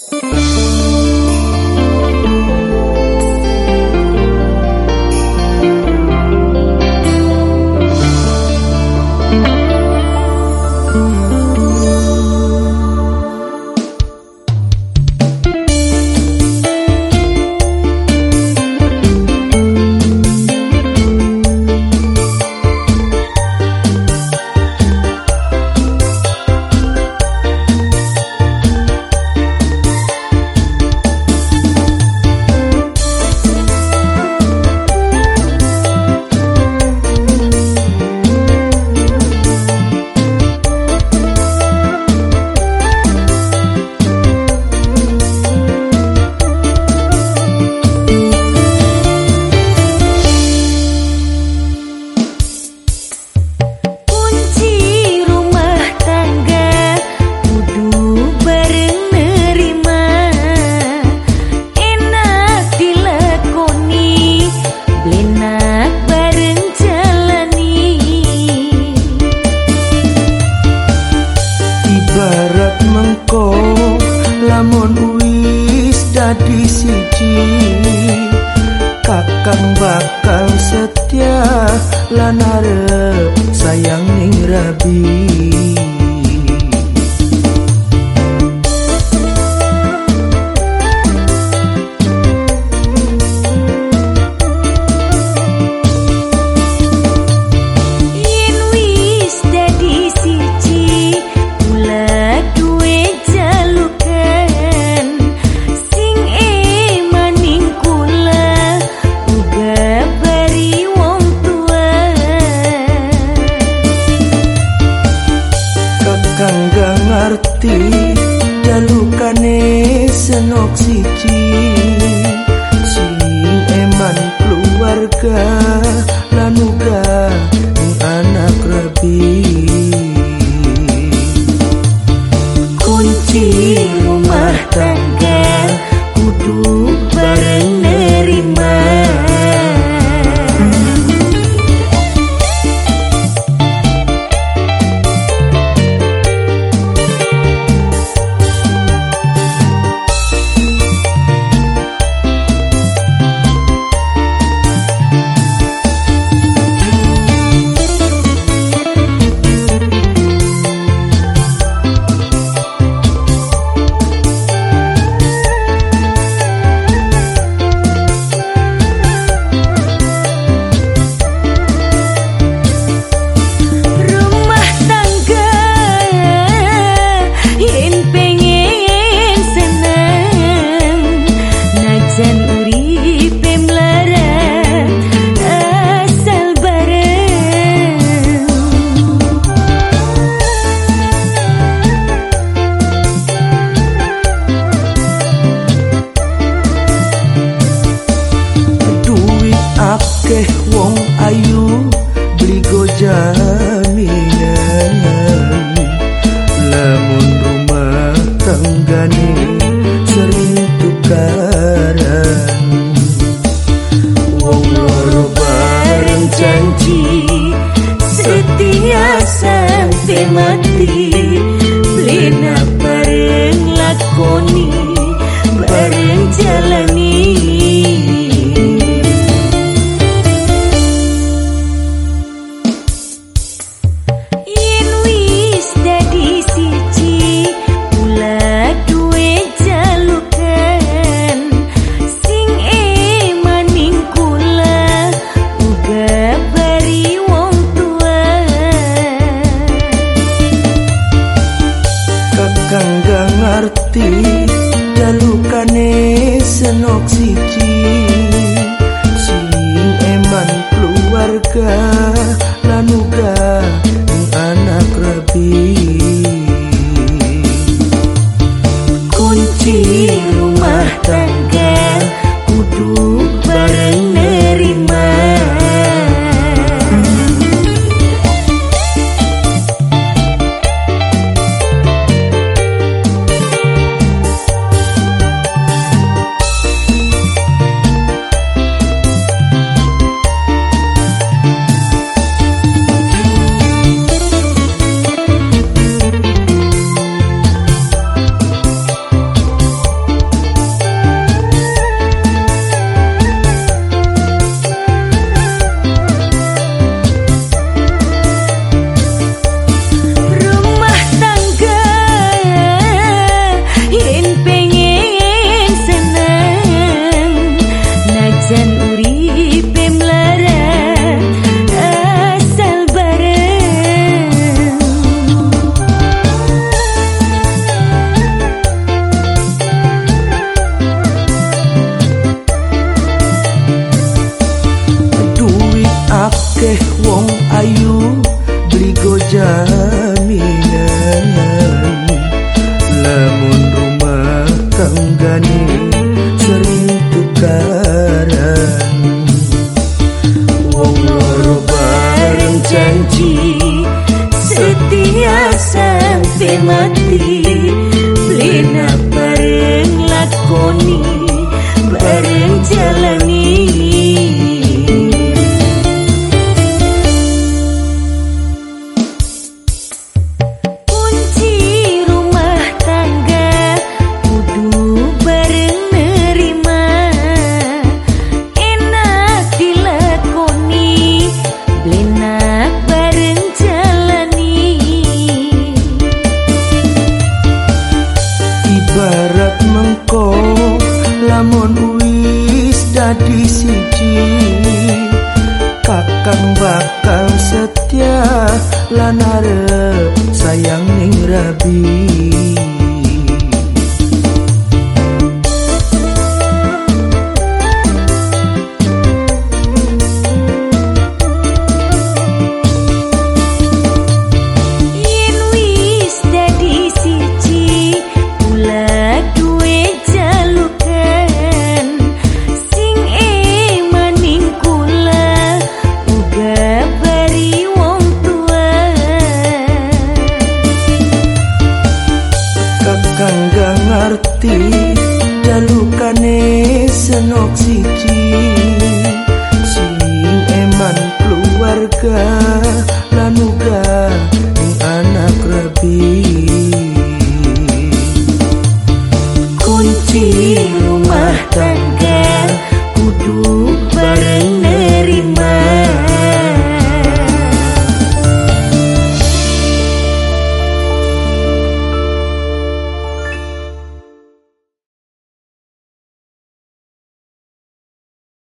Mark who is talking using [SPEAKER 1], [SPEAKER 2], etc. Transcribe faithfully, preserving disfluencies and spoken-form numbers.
[SPEAKER 1] dadi siji, kakang bakal setia lan arep sayang ning rabi. Ngerti jalukane senok siji sing eman keluarga lan uga anak rabi. Kunci rumah tangga kudu bareng nerima. Akeh wong ayu bligo jaminan, lamun rumah tanggane sering tukaran. Wong loro bareng janji setia sampai mati, plena bareng lakoni bareng jalani. Kakang ngerti jalukane senok siji sing eman keluarga lan uga anak rabi. Kunci rumah tangga kudu bareng nerima. sampai mati. Lena bareng lakoni, bareng jalani. Kunci rumah tangga kudu bareng nerima, enak dilakoni, enak bareng jalani.
[SPEAKER 2] Ibarat mengko lamun wis dadi siji, kakang bakal setia lan arep sayang ning rabi.
[SPEAKER 1] Yen wis dadi siji, kula duwe jalukan, sing emaning kula uga bari wong tua.
[SPEAKER 2] Kakang gak ngerti jalukane senok siji, sing eman keluarga